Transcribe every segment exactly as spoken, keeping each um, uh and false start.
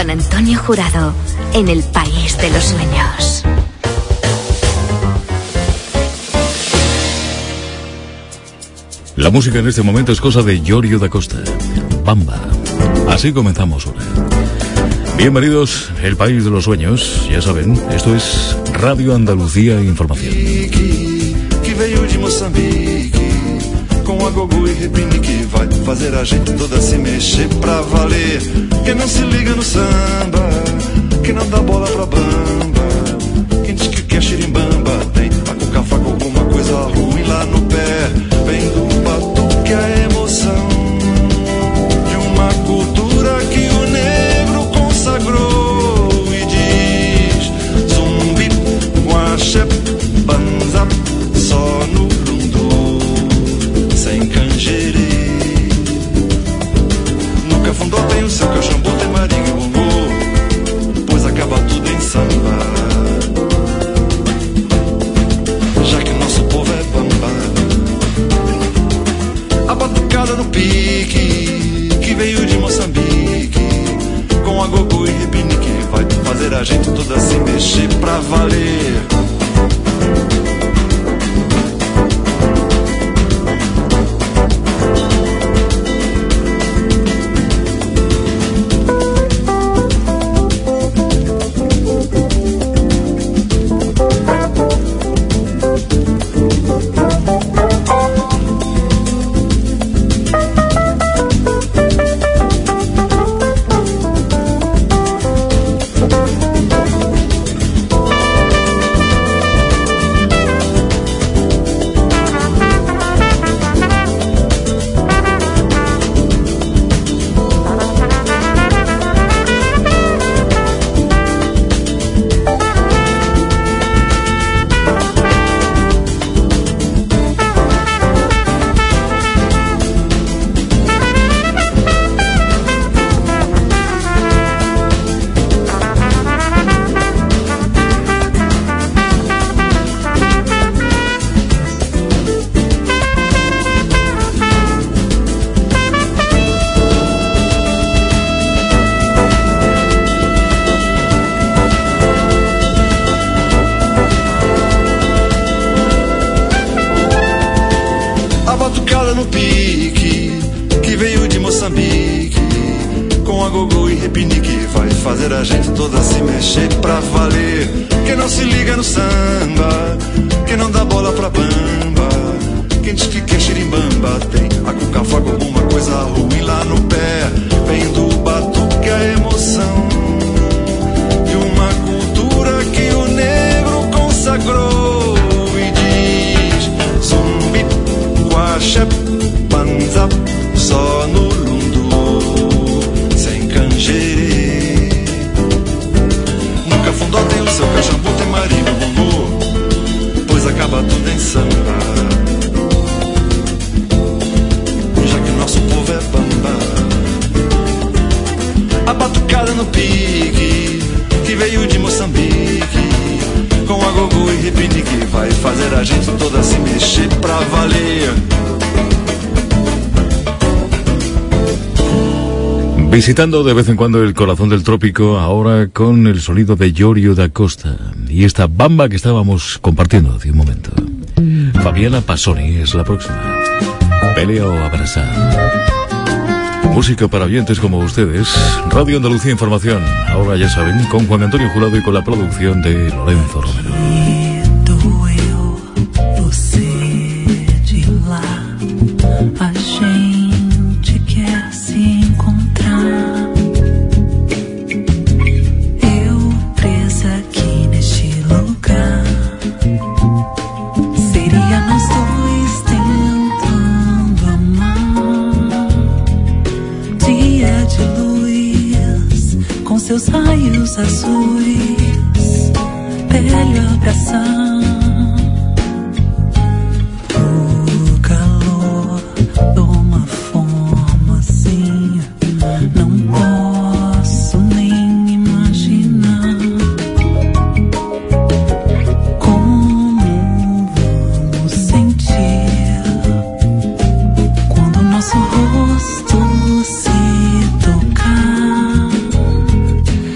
Con Antonio Jurado, en el País de los Sueños. La música en este momento es cosa de Yorio da Costa. Bamba. Así comenzamos ahora. Bienvenidos, el País de los Sueños. Ya saben, esto es Radio Andalucía Información. Que veio de Moçambique, com a Gogô e Repinique, vai fazer a gente toda se mexer pra valer. Quem não se liga no samba, quem não dá bola pra bamba, quem diz que quer xirimbamba, tem a cuca-faca alguma coisa ruim lá no pé. Vem do batuque a emoção de uma cultura que o negro consagrou e diz zumbi, guaxé, banza, só no lundu, sem canjerê. No cafundó tem o seu caxambu, tem marinho e bongo, pois acaba tudo em samba, já que nosso povo é bamba. A batucada no pique, que veio de Moçambique, com a Gogô e Repinique, vai fazer a gente toda se mexer pra valer. Visitando de vez en cuando el corazón del trópico, ahora con el sonido de Yorio da Costa y esta bamba que estábamos compartiendo hace un momento. Fabiana Pasoni es la próxima. Pelea o abrazar. Música para oyentes como ustedes. Radio Andalucía Información. Ahora ya saben, con Juan Antonio Jurado y con la producción de Lorenzo Romero. Seus raios azuis, pele abraçar o calor de uma forma assim, não posso nem imaginar como vamos sentir quando nosso rosto se tocar.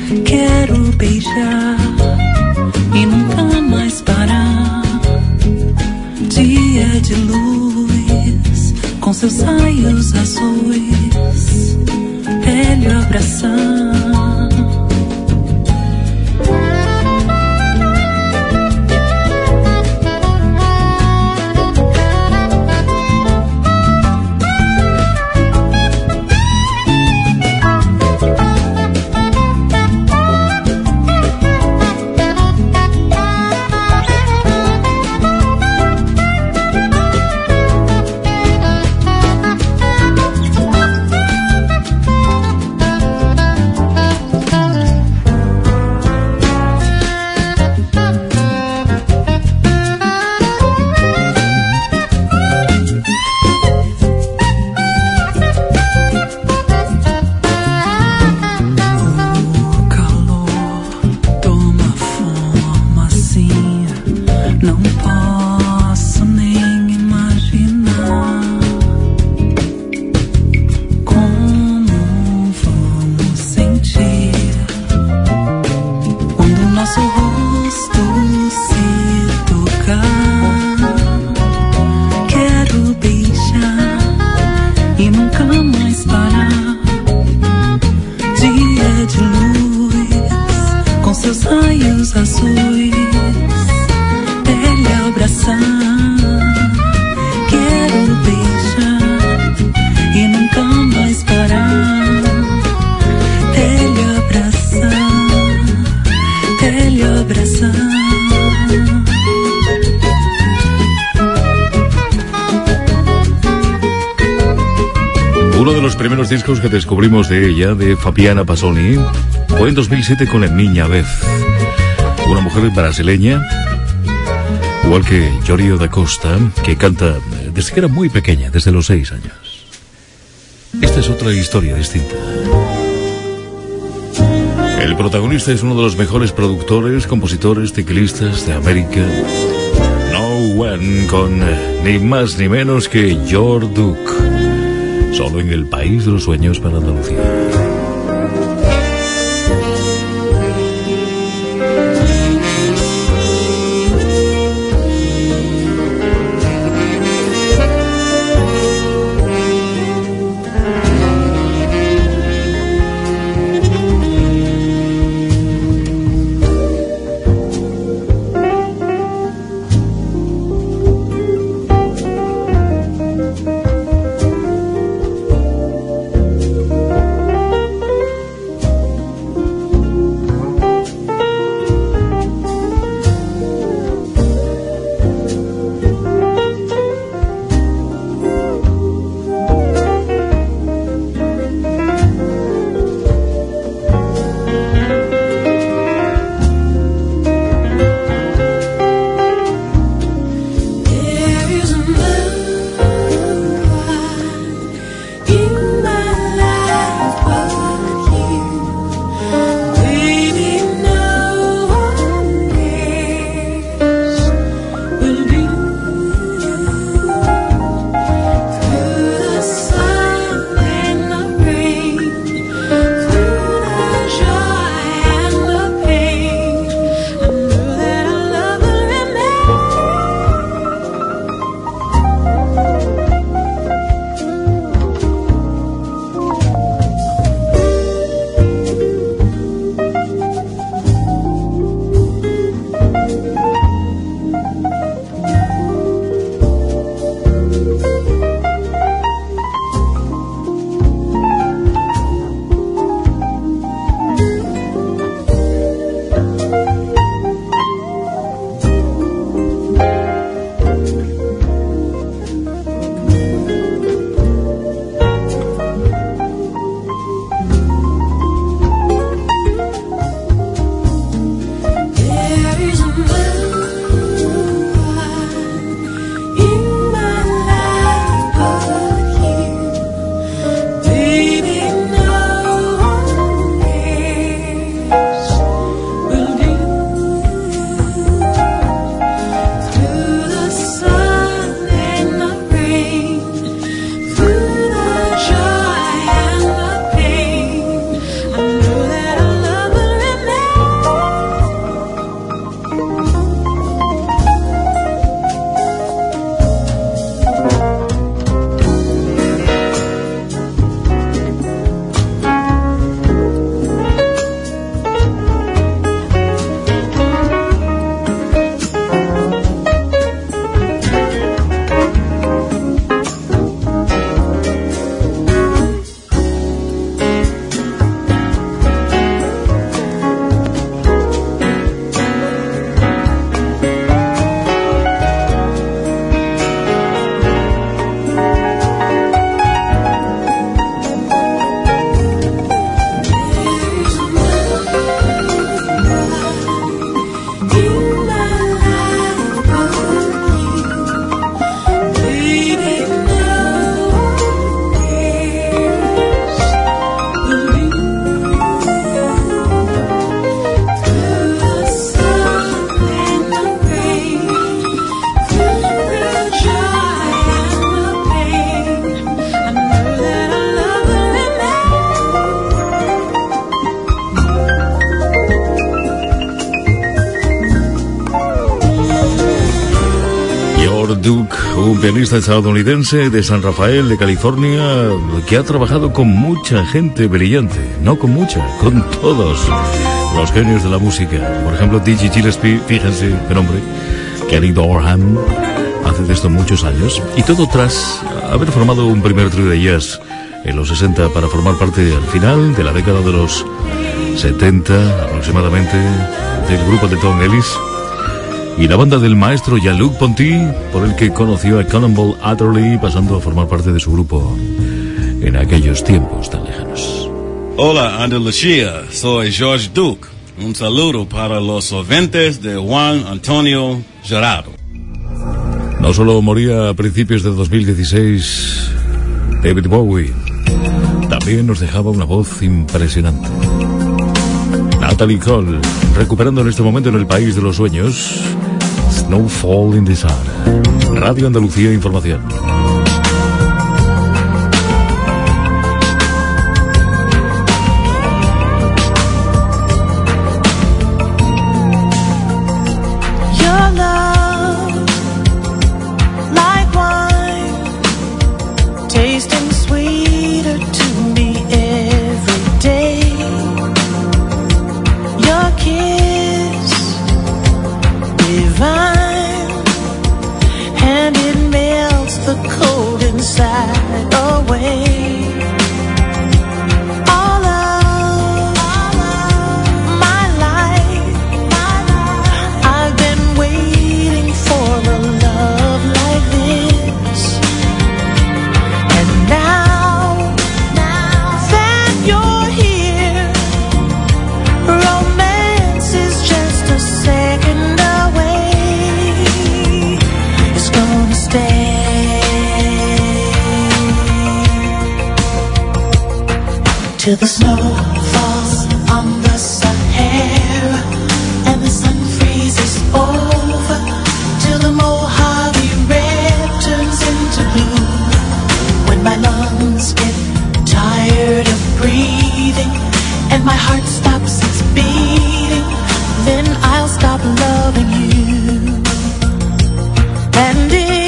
de luz, com seus raios azuis, ele abraçando. Uno de los primeros discos que descubrimos de ella, de Fabiana Pasolini, fue en dos mil siete con La Niña Vez, una mujer brasileña, igual que Yorio da Costa, que canta desde que era muy pequeña, desde los seis años. Esta es otra historia distinta. El protagonista es uno de los mejores productores, compositores, teclistas de América. No One, con ni más ni menos que George Duke. Solo en el país de los sueños para Andalucía. Duke, un pianista estadounidense de San Rafael, de California, que ha trabajado con mucha gente brillante, no con mucha, con todos los genios de la música. Por ejemplo, Dizzy Gillespie, fíjense qué nombre, Kenny Dorham, hace de esto muchos años, y todo tras haber formado un primer trío de jazz en los sesenta para formar parte al final de la década de los setenta aproximadamente del grupo de Tom Ellis y la banda del maestro Jean-Luc Ponty, por el que conoció a Cannonball Adderley, pasando a formar parte de su grupo en aquellos tiempos tan lejanos. Hola, Andalucía, soy George Duke. Un saludo para los oyentes de Juan Antonio Jurado. No solo moría a principios de dos mil dieciséis David Bowie, también nos dejaba una voz impresionante. Natalie Cole, recuperando en este momento en el país de los sueños, Snowfall in the Sahara. Radio Andalucía Información. Till the snow falls on the Sahara and the sun freezes over, till the Mojave red turns into blue. When my lungs get tired of breathing and my heart stops its beating, then I'll stop loving you. And in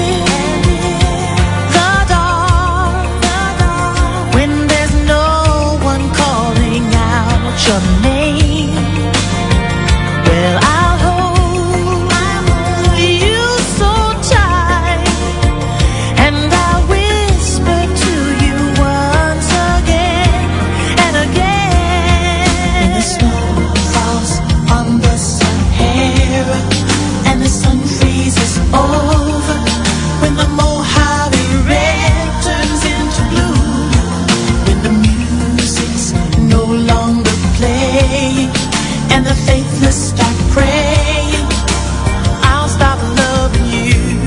your name, well, I'll hold you so tight, and I'll whisper to you once again and again. When the snow falls on the Sahara and the sun freezes over, when the Mojave red turns into blue, when the music's no longer playing and the faithless start praying, I'll stop loving you.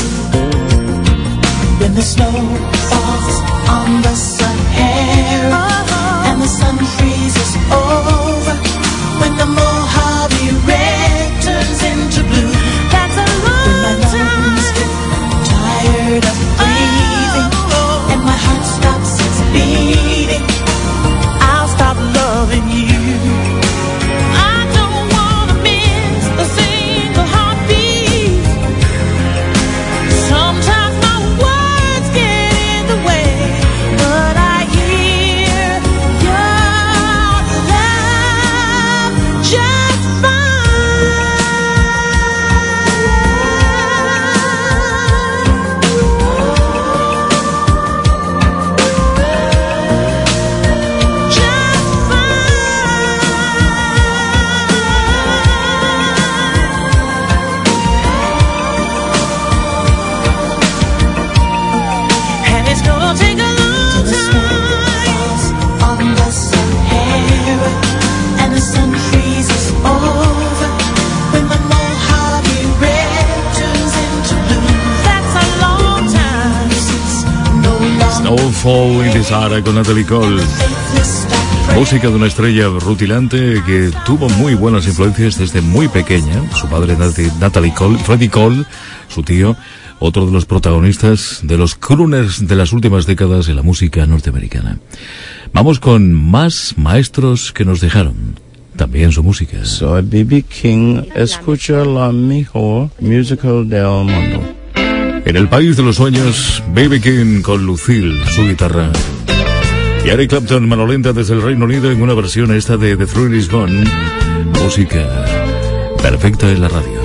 When the snow falls on the Sahara uh-huh. and the sun freezes over, when the Mojave red turns into blue, that's a long when my lungs get tired of breathing oh. and my heart stops its beating, I'll stop loving you. I don't wanna miss a single heartbeat. Sometimes my words get in the way, but I hear your love just fine. Snowfall in the Sahara con Natalie Cole. Música de una estrella rutilante que tuvo muy buenas influencias desde muy pequeña. Su padre Natalie Cole, Freddie Cole, su tío, otro de los protagonistas de los crooners de las últimas décadas en la música norteamericana. Vamos con más maestros que nos dejaron. También su música. Soy B B King, escucha la mejor musical del mundo. En el país de los sueños, B B King con Lucille, su guitarra. Y Eric Clapton, mano lenta desde el Reino Unido en una versión esta de The Thrill Is Gone. Música perfecta en la radio.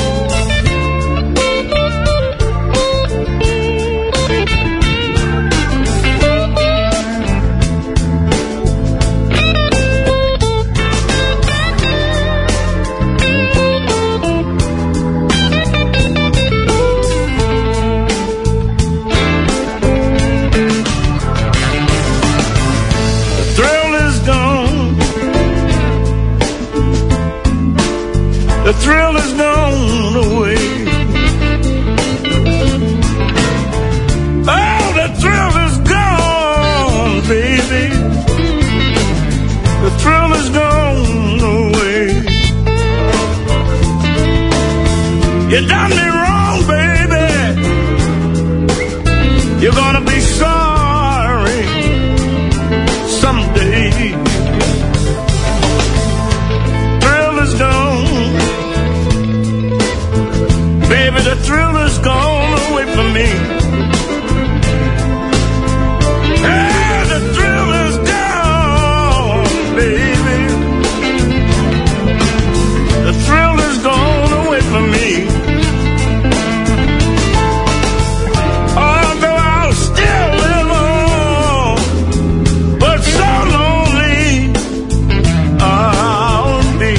The thrill is gone away. Oh, the thrill is gone, baby. The thrill is gone away. You done me wrong, baby. You're gonna be sorry someday. Thrill is gone. Baby, the thrill is gone away from me. Hey, the thrill is gone, baby. The thrill is gone away from me. Although I'll still live on, but so lonely I'll be.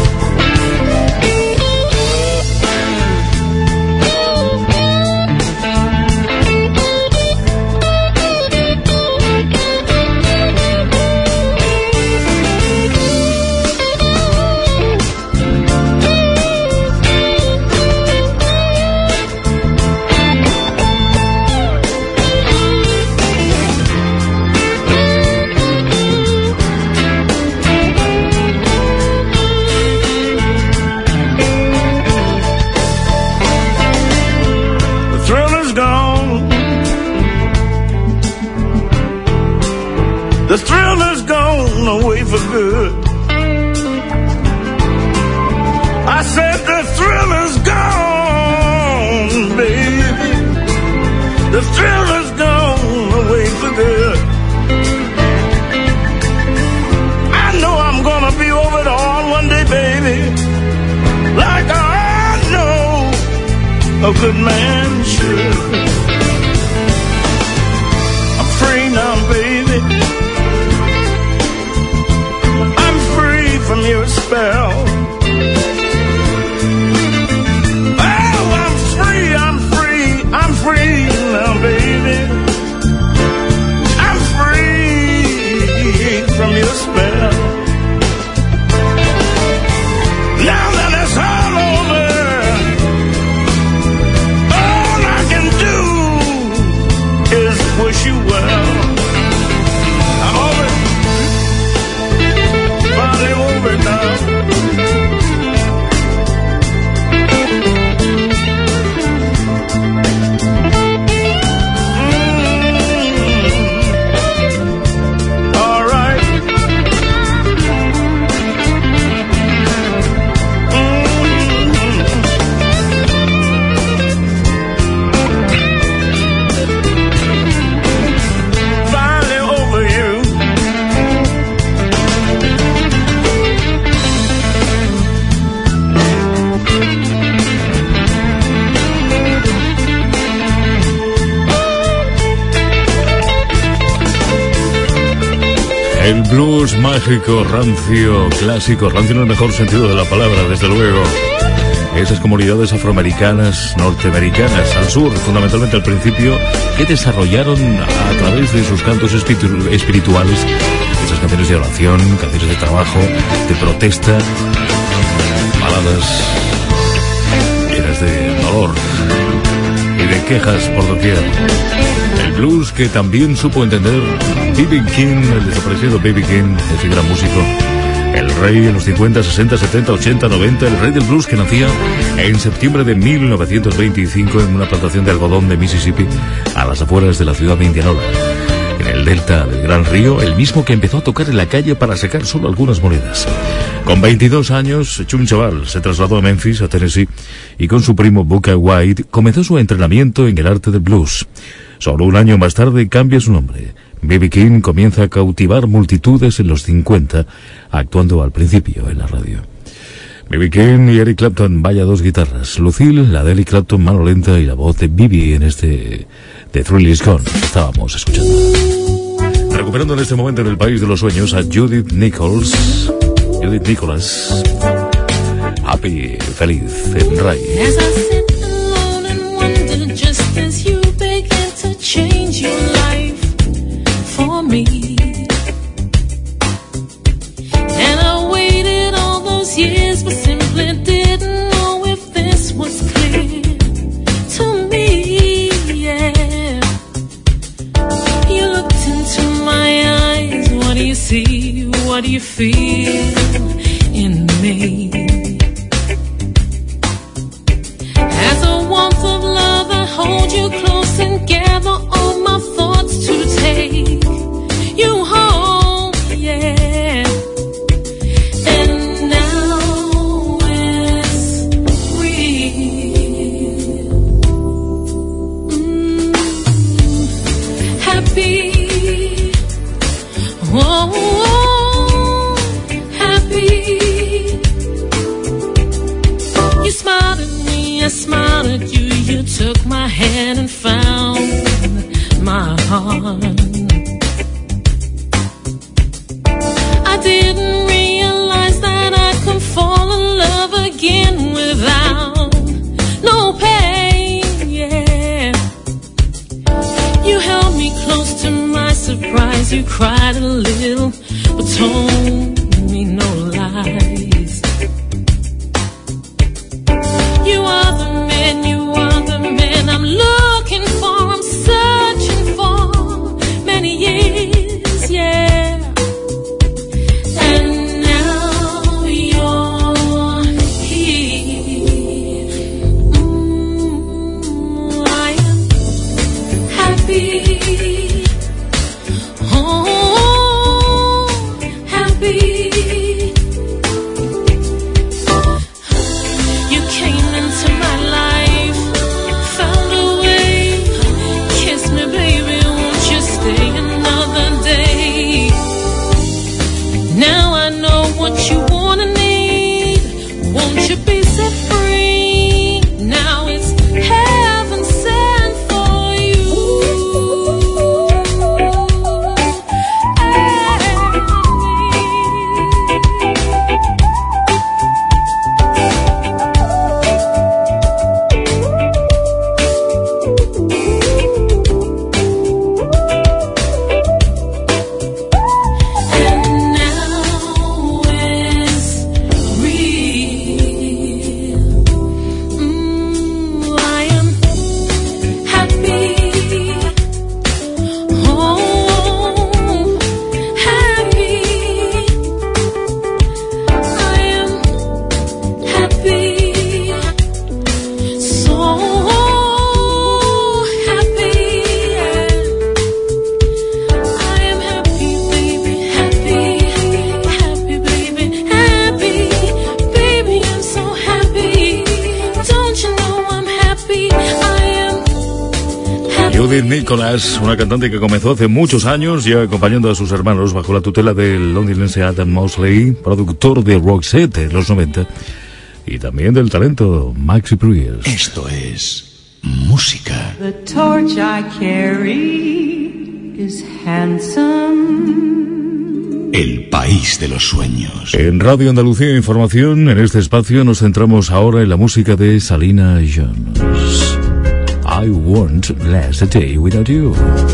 The thrill is gone away for good. I said the thrill is gone, baby. The thrill is gone away for good. I know I'm gonna be over it all one day, baby. Like I know a good man should. I'm free now, baby. From your spell. Oh, I'm free, I'm free, I'm free now, baby. I'm free from your spell. Now that it's all over, all I can do is wish you well. I'm over. Body over now. El blues mágico, rancio, clásico, rancio en el mejor sentido de la palabra, desde luego. Esas comunidades afroamericanas, norteamericanas, al sur, fundamentalmente al principio, que desarrollaron a través de sus cantos espiritu- espirituales, esas canciones de oración, canciones de trabajo, de protesta, baladas llenas de dolor y de quejas por doquier. El blues que también supo entender B B King, el desaparecido B B King, ese gran músico, el rey en los cincuenta, sesenta, setenta, ochenta, noventa, el rey del blues que nacía en septiembre de mil novecientos veinticinco en una plantación de algodón de Mississippi a las afueras de la ciudad de Indianola, en el delta del Gran Río, el mismo que empezó a tocar en la calle para sacar solo algunas monedas. Con veintidós años, Chum Chaval se trasladó a Memphis, a Tennessee, y con su primo Booker White comenzó su entrenamiento en el arte del blues. Solo un año más tarde cambia su nombre. B B King comienza a cautivar multitudes en los cincuenta, actuando al principio en la radio. B B King y Eric Clapton, vaya dos guitarras. Lucille, la de Eric Clapton, mano lenta, y la voz de Bibi en este The Thrill Is Gone. Estábamos escuchando. Recuperando en este momento en el país de los sueños a Judith Nichols. Judith Nicholas. Happy, feliz, en Ray. As I sit alone and wonder, just as you began to change your life for me, and I waited all those years, but simply didn't know if this was clear to me. Yeah, you looked into my eyes. What do you see? What do you feel in me? As a warmth of love, I hold you close and gather all my thoughts to take you home, yeah. And now it's real. Mm, happy, oh, oh, happy. You smiled at me, I smiled at you. You took my hand and found my heart. I didn't realize that I could fall in love again without no pain, yeah. You held me close to my surprise. You cried a little, but told me no lies. You are the man, you are the man I'm looking for, I'm searching for many years, yeah. And now you're here. Mm, I am happy. Oh, happy. You came into my life, found a way. Kiss me, baby, won't you stay another day? Now I know what you wanna need. Won't you be set free? Now it's heaven sent for you. And now it's real. Mm, I am happy. Oh, happy. I am happy. So happy. I am happy, baby, happy, happy, baby, happy, baby, I'm so happy. Don't you know I'm happy? I am happy. Judith Nicholas, una cantante que comenzó hace muchos años ya acompañando a sus hermanos bajo la tutela del londinense Adam Mosley, productor de Roxette en los noventa, y también del talento Maxi Priest. Esto es música. The torch I carry is handsome. El país de los sueños. En Radio Andalucía Información, en este espacio nos centramos ahora en la música de Salina Jones. I won't last a day without you.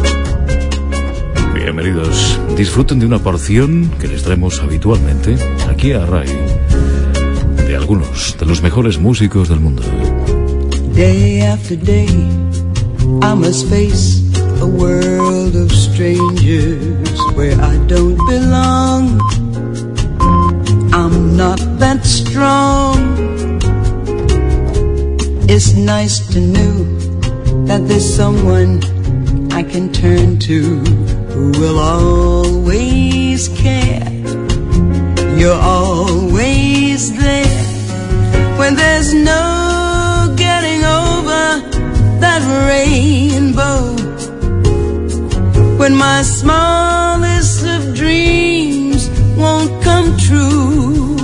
Bienvenidos, disfruten de una porción que les traemos habitualmente aquí a RAI, de algunos de los mejores músicos del mundo. Day after day, I must face a world of strangers where I don't belong. I'm not that strong. It's nice to know that there's someone I can turn to who will always care. You're always there when there's no getting over that rainbow. When my smallest of dreams won't come true,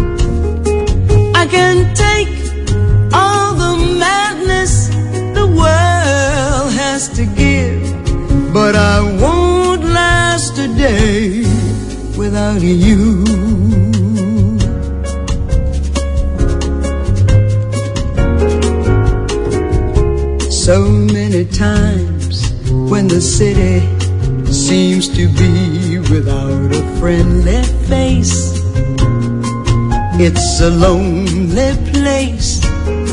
I can take all the madness the world has to give, but I won't last a day without you. So many times when the city seems to be without a friendly face, it's a lonely place.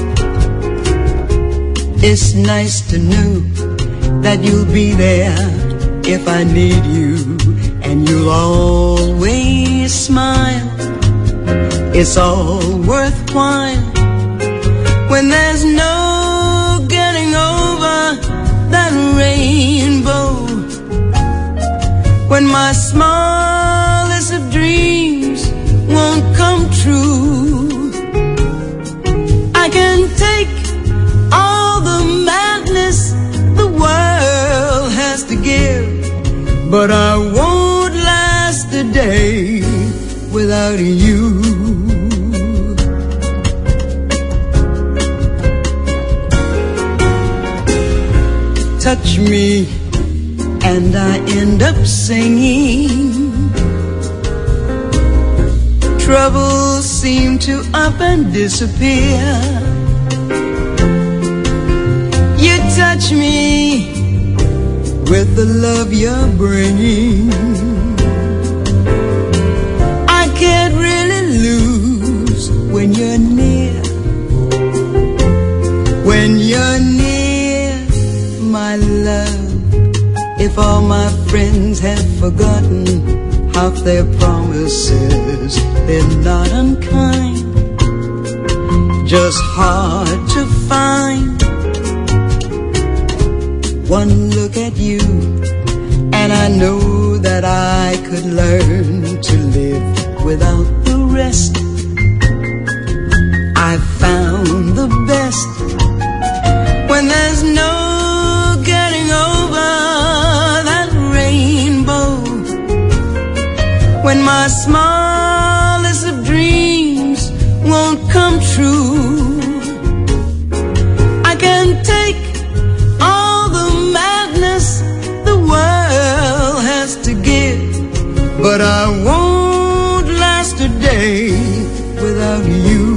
It's nice to know that you'll be there if I need you, and you'll always smile. It's all worthwhile when there's no getting over that rainbow. When my smallest of dreams won't come true, I can take all the madness the world has to give, but I won't last a day without you. Touch me and I end up singing. Troubles seem to up and disappear. You touch me with the love you're bringing. I can't really lose when you're near. When you're near, my love. If all my friends have forgotten half their promises, they're not unkind, just hard to find. One look at you and I know that I could learn to live without the rest. I've found the best when there's no getting over that rainbow. When my smallest of dreams won't come true, I can take all the madness the world has to give, but I won't last a day without you.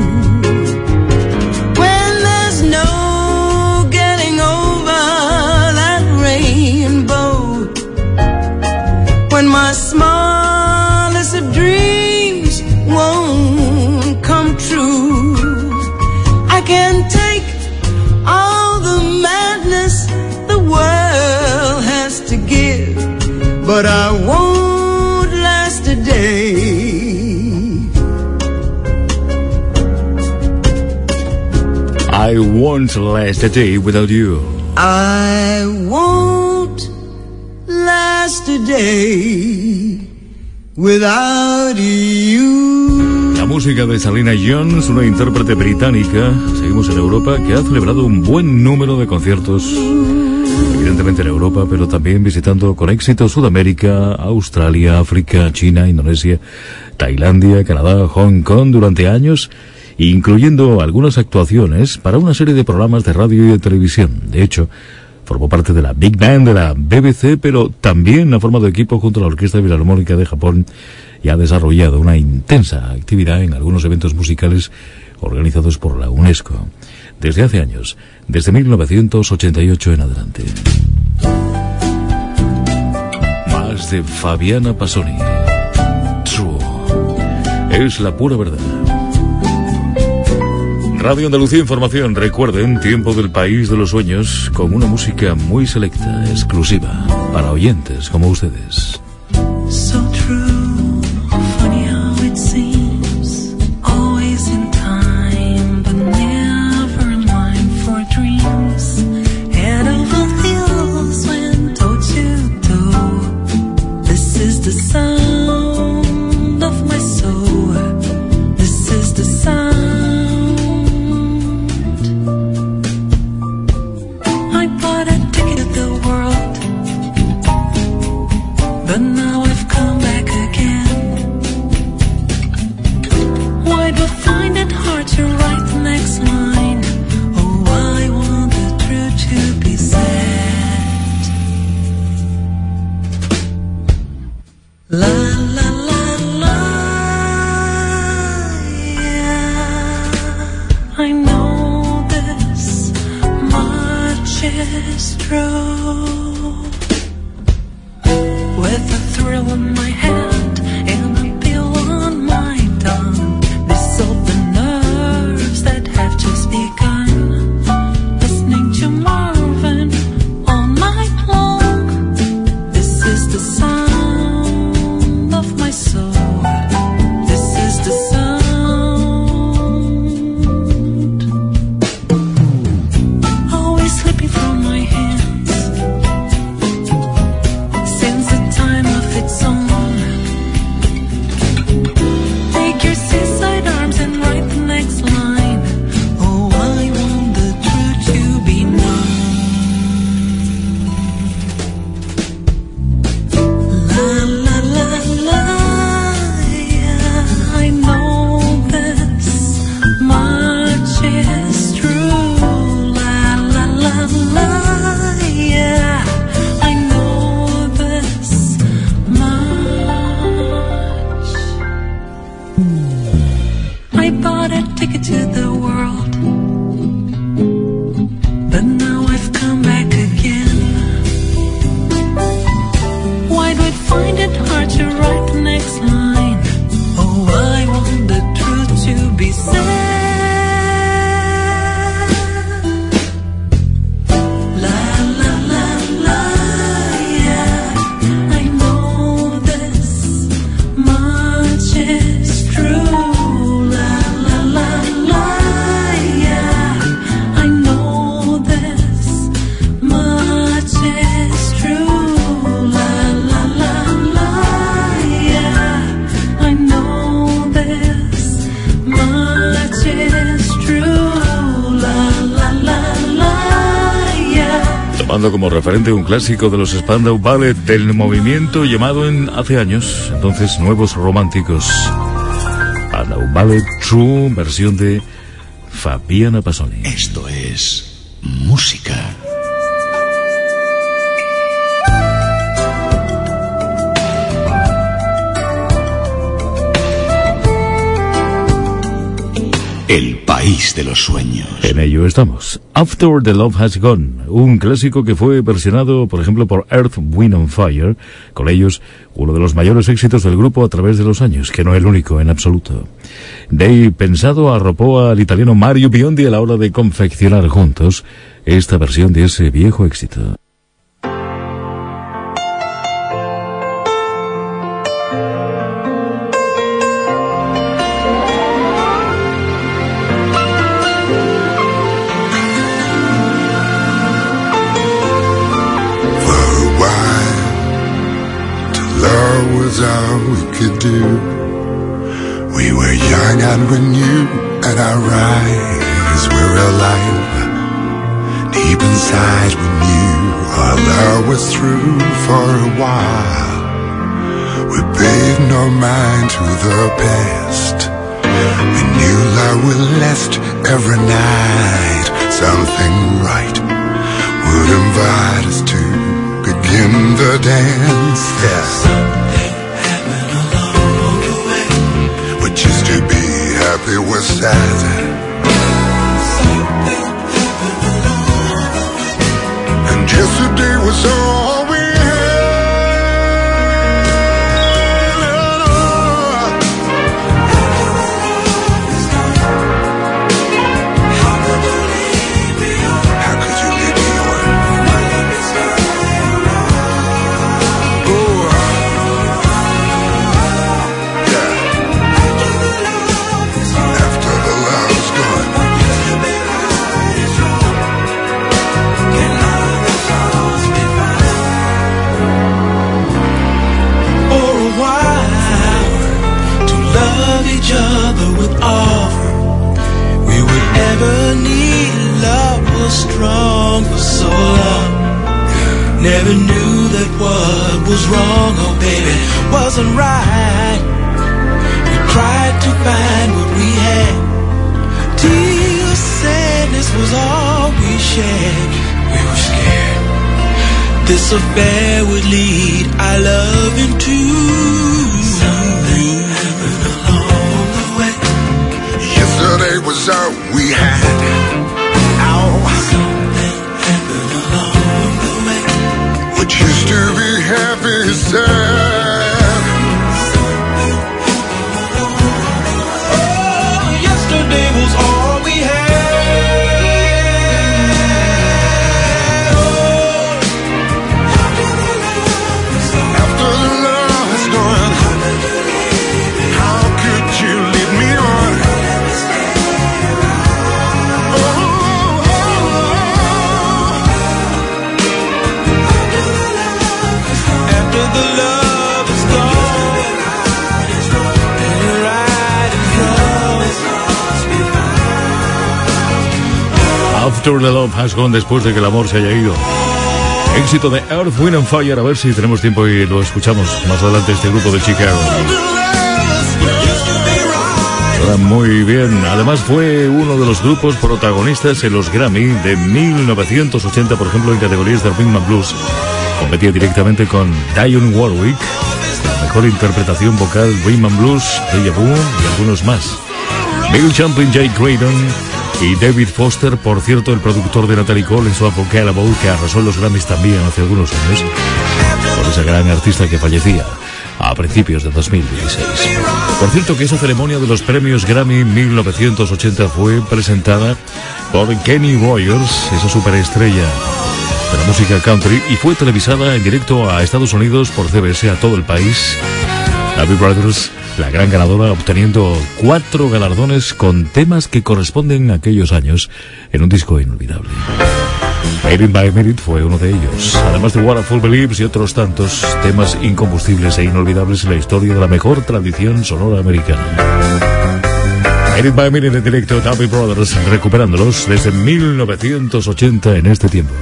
When there's no getting over that rainbow, when my smallest of dreams won't come true, I can take all the madness the world has to give, but I won't last a day. I won't last a day without you. I won't last a day without you. La música de Salina Jones, una intérprete británica, seguimos en Europa, que ha celebrado un buen número de conciertos, evidentemente en Europa, pero también visitando con éxito Sudamérica, Australia, África, China, Indonesia, Tailandia, Canadá, Hong Kong durante años, incluyendo algunas actuaciones para una serie de programas de radio y de televisión. De hecho, formó parte de la Big Band de la B B C, pero también ha formado equipo junto a la Orquesta Filarmónica de Japón y ha desarrollado una intensa actividad en algunos eventos musicales organizados por la UNESCO desde hace años, desde mil novecientos ochenta y ocho en adelante. Más de Fabiana Pasoni. True. Es la pura verdad. Radio Andalucía Información, recuerden, tiempo del país de los sueños, con una música muy selecta, exclusiva, para oyentes como ustedes. So true, funny how it seems, always in time, but never in line for dreams. Head over heels when told you to. Como referente un clásico de los Spandau Ballet del movimiento llamado en hace años, entonces Nuevos Románticos. Spandau Ballet True, versión de Fabiana Pasoni. Esto es música. El país de los sueños. En ello estamos. After the Love Has Gone, un clásico que fue versionado, por ejemplo, por Earth, Wind and Fire. Con ellos, uno de los mayores éxitos del grupo a través de los años, que no el único en absoluto. Day pensado arropó al italiano Mario Biondi a la hora de confeccionar juntos esta versión de ese viejo éxito. All we could do. We were young and we knew, and our eyes were alive. Deep inside we knew our love was through for a while. We paid no mind to the past. We knew love would last every night. Something right would invite us to begin the dance. Yeah. Just to be happy was sad. And yesterday was all we strong for so long. Never knew that what was wrong, oh baby, wasn't right. We tried to find what we had. Till sadness was all we shared. We were scared this affair would lead our love into something happened along the way. Yesterday was all we had. What used to be happy is sad. After the Love Has Gone, después de que el amor se haya ido. Éxito de Earth, Wind and Fire. A ver si tenemos tiempo y lo escuchamos más adelante, este grupo de Chicago. Muy bien, además fue uno de los grupos protagonistas en los Grammy de mil novecientos ochenta, por ejemplo, en categorías de Rhythm and Blues. Competía directamente con Dionne Warwick, la mejor interpretación vocal Rhythm and Blues, Deja Vu y algunos más. Bill Champlin, Jay Graydon y David Foster, por cierto, el productor de Natalie Cole en su Unforgettable, que arrasó en los Grammys también hace algunos años, por esa gran artista que fallecía a principios de dos mil dieciséis. Por cierto, que esa ceremonia de los premios Grammy mil novecientos ochenta fue presentada por Kenny Rogers, esa superestrella de la música country, y fue televisada en directo a Estados Unidos por C B S, a todo el país. Doobie Brothers, la gran ganadora, obteniendo cuatro galardones con temas que corresponden a aquellos años en un disco inolvidable. Made in by Merit fue uno de ellos, además de What a Fool Believes y otros tantos temas incombustibles e inolvidables en la historia de la mejor tradición sonora americana. Made in by Merit en directo, Doobie Brothers, recuperándolos desde mil novecientos ochenta en este tiempo.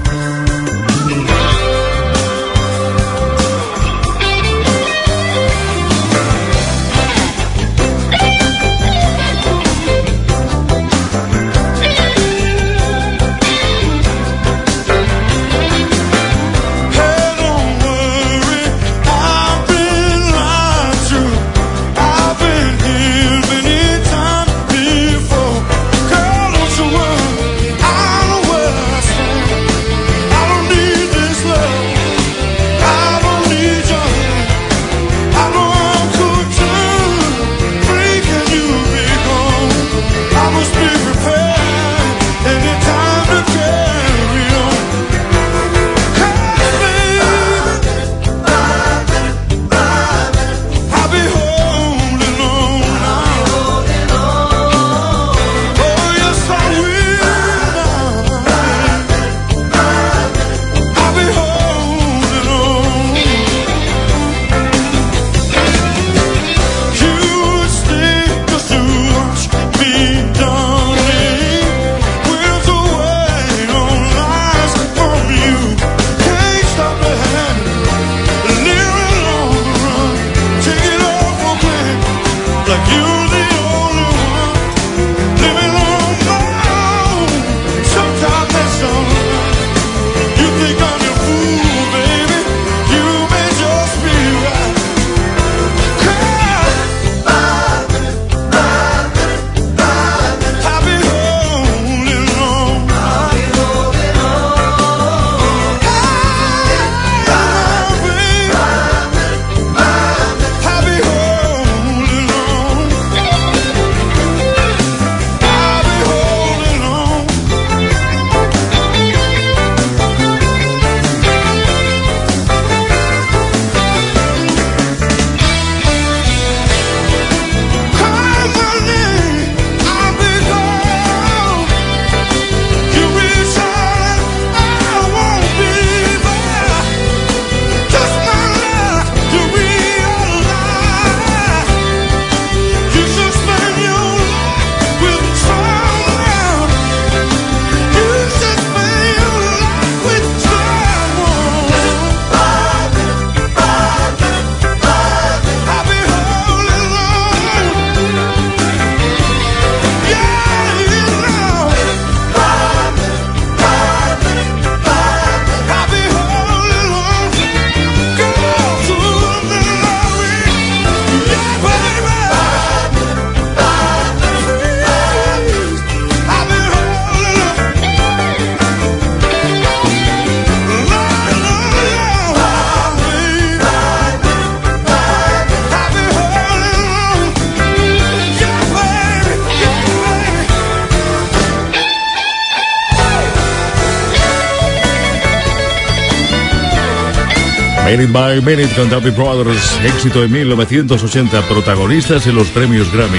Minute by Minute con Doobie Brothers, éxito de mil novecientos ochenta, protagonistas en los premios Grammy.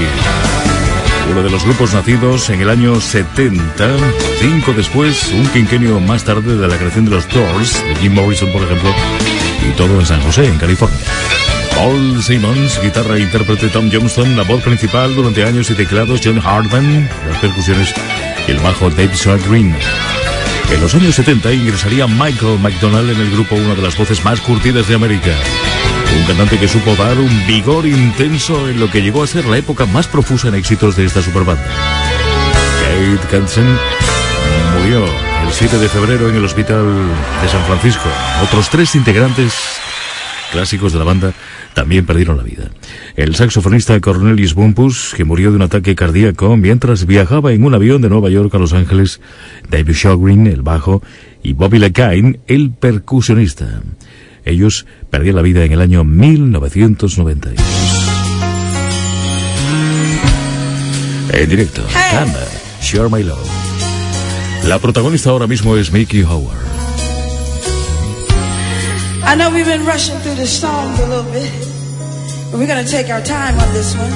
Uno de los grupos nacidos en el año setenta, cinco después, un quinquenio más tarde de la creación de los Doors, de Jim Morrison, por ejemplo, y todo en San José, en California. Paul Simmons, guitarra e intérprete Tom Johnston, la voz principal durante años y teclados John Hartman, las percusiones y el bajo Dave Shaw Green. En los años setenta ingresaría Michael McDonald en el grupo, una de las voces más curtidas de América. Un cantante que supo dar un vigor intenso en lo que llegó a ser la época más profusa en éxitos de esta superbanda. Kate Kansen murió el siete de febrero en el hospital de San Francisco. Otros tres integrantes clásicos de la banda también perdieron la vida. El saxofonista Cornelius Bumpus, que murió de un ataque cardíaco mientras viajaba en un avión de Nueva York a Los Ángeles. David Shaw Green, el bajo, y Bobby LeCain, el percusionista. Ellos perdieron la vida en el año mil novecientos noventa y dos. En directo, Kanda, Share My Love. La protagonista ahora mismo es Mickey Howard. I know we've been rushing through the songs a little bit, but we're going to take our time on this one.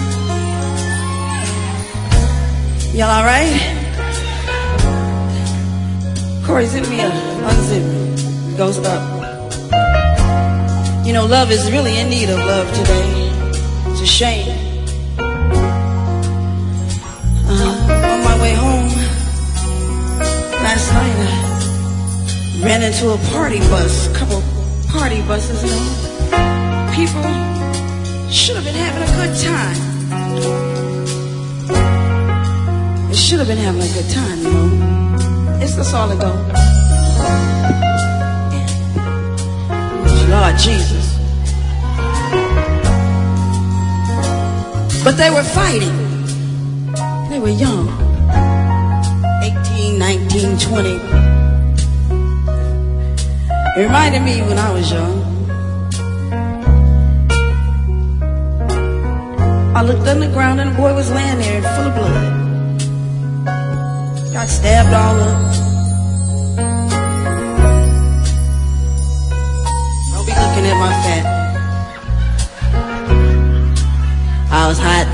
Y'all all right? Corey, zip me up. Unzip me. Goes up. You know, love is really in need of love today. It's a shame. Uh, on my way home last night, I ran into a party bus, a couple party buses, you know. People should have been having a good time. They should have been having a good time, you know. It's just all it goes. Lord Jesus. But they were fighting. They were young. eighteen, nineteen, twenty. It reminded me when I was young. I looked on the ground and a boy was laying there full of blood. Got stabbed all up. Don't be looking at my fat. I was hot.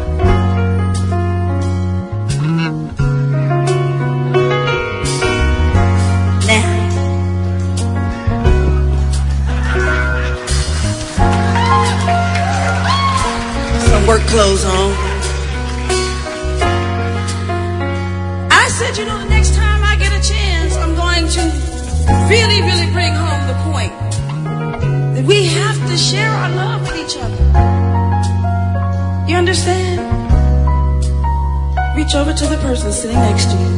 Work clothes on. I said, you know, the next time I get a chance, I'm going to really, really bring home the point that we have to share our love with each other. You understand? Reach over to the person sitting next to you.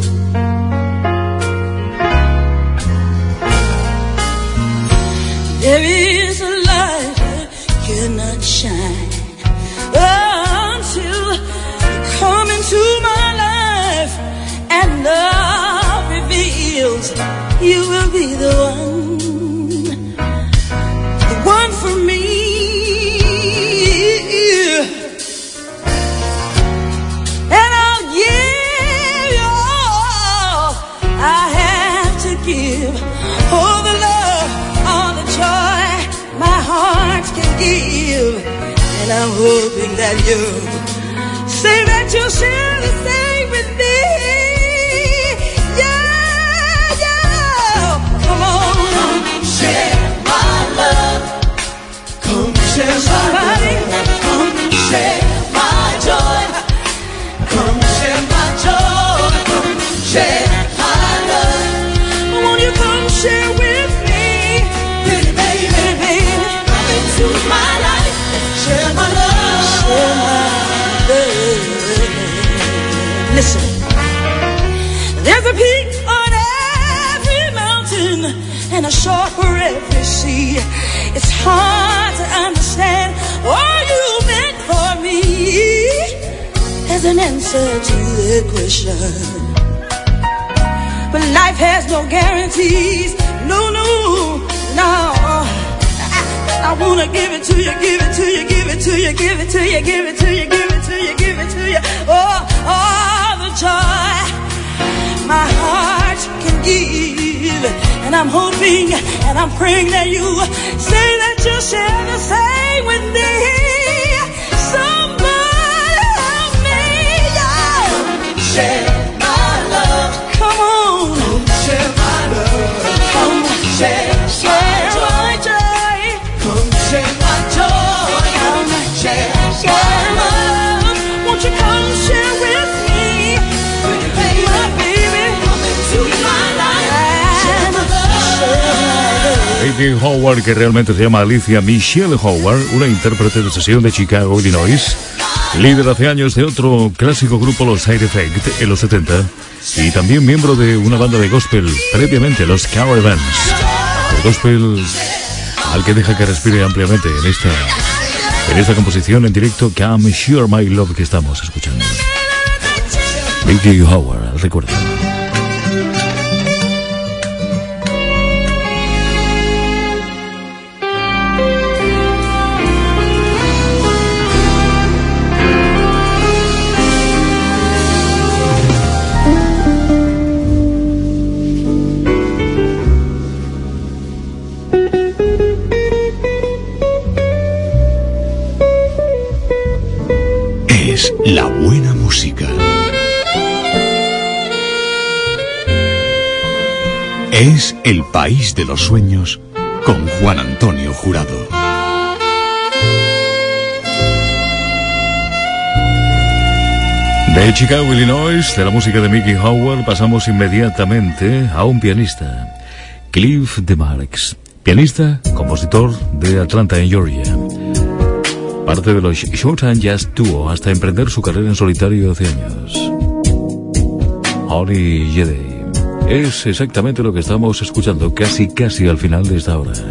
There is a light that cannot shine until you come into my life and love reveals you will be the one, the one for me. And I'll give you all I have to give, all the love, all the joy my heart can give. And I'm hoping that you say that you'll share the same with me. Yeah, yeah. Come on. Come share my love. Come share somebody. Come share my joy. Come share my joy. Come share my love. Won't you come share with me? Baby, baby, baby. Come into my life. Share my love. Share my love. Listen, there's a peak on every mountain and a shore for every sea. It's hard to understand all you meant for me. There's an answer to the question, but life has no guarantees. No, no, no. I wanna give it to you, give it to you, give it to you, give it to you, give it to you, give it to you, give it to you. Oh, all the joy my heart can give. And I'm hoping and I'm praying that you say that you'll share the same with me. Somebody help me, yeah. Share my love. Come on. Share my love. Come share, share my joy. Come share my joy. Come share, share my love. Won't you come share with me? Baby, baby. Mickey Howard, que realmente se llama Alicia Michelle Howard, una intérprete de sesión de Chicago, Illinois, líder hace años de otro clásico grupo, los Side Effect, en los setenta, y también miembro de una banda de gospel, previamente los Caravans. El gospel al que deja que respire ampliamente en esta, en esta composición en directo, Come Share My Love, que estamos escuchando. Mickey Howard, recuerda. La buena música. Es El País de los Sueños con Juan Antonio Jurado. De Chicago, Illinois, de la música de Mickey Howard, pasamos inmediatamente a un pianista, Cliff DeMarx, pianista, compositor de Atlanta, en Georgia. Parte de los Showtime Jazz Duo hasta emprender su carrera en solitario hace años. Honey Jedi es exactamente lo que estamos escuchando casi casi al final de esta hora.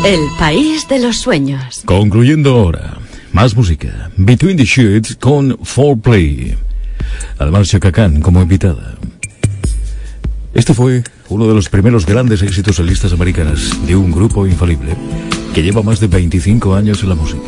El país de los sueños. Concluyendo ahora, más música. Between the Sheets con Foreplay. Además, Chaka Khan como invitada. Este fue uno de los primeros grandes éxitos en listas americanas de un grupo infalible que lleva más de veinticinco años en la música.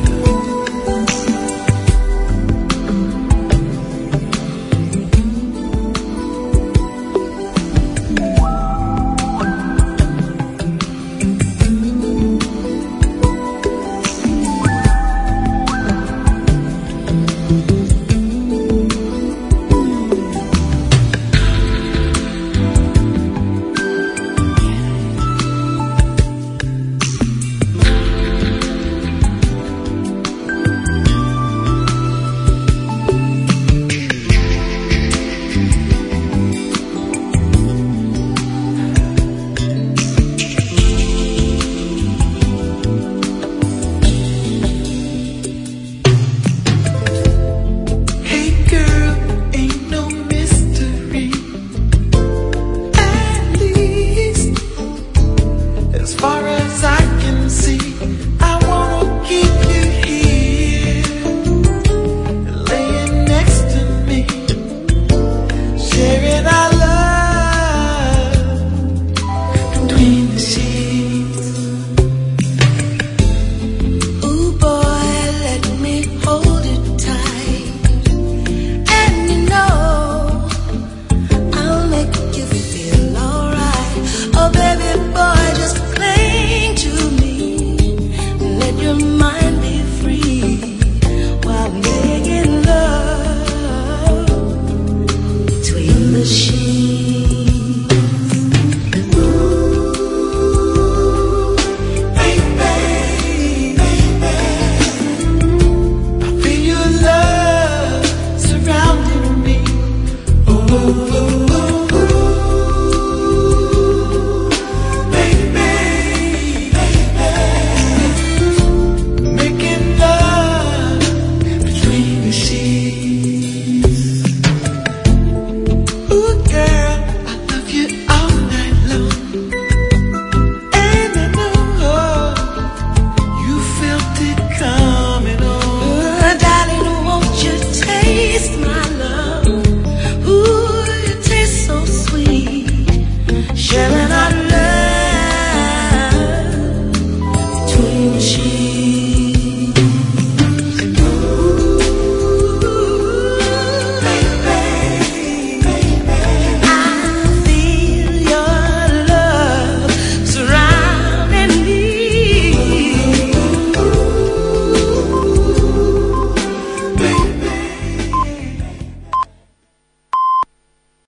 Your mind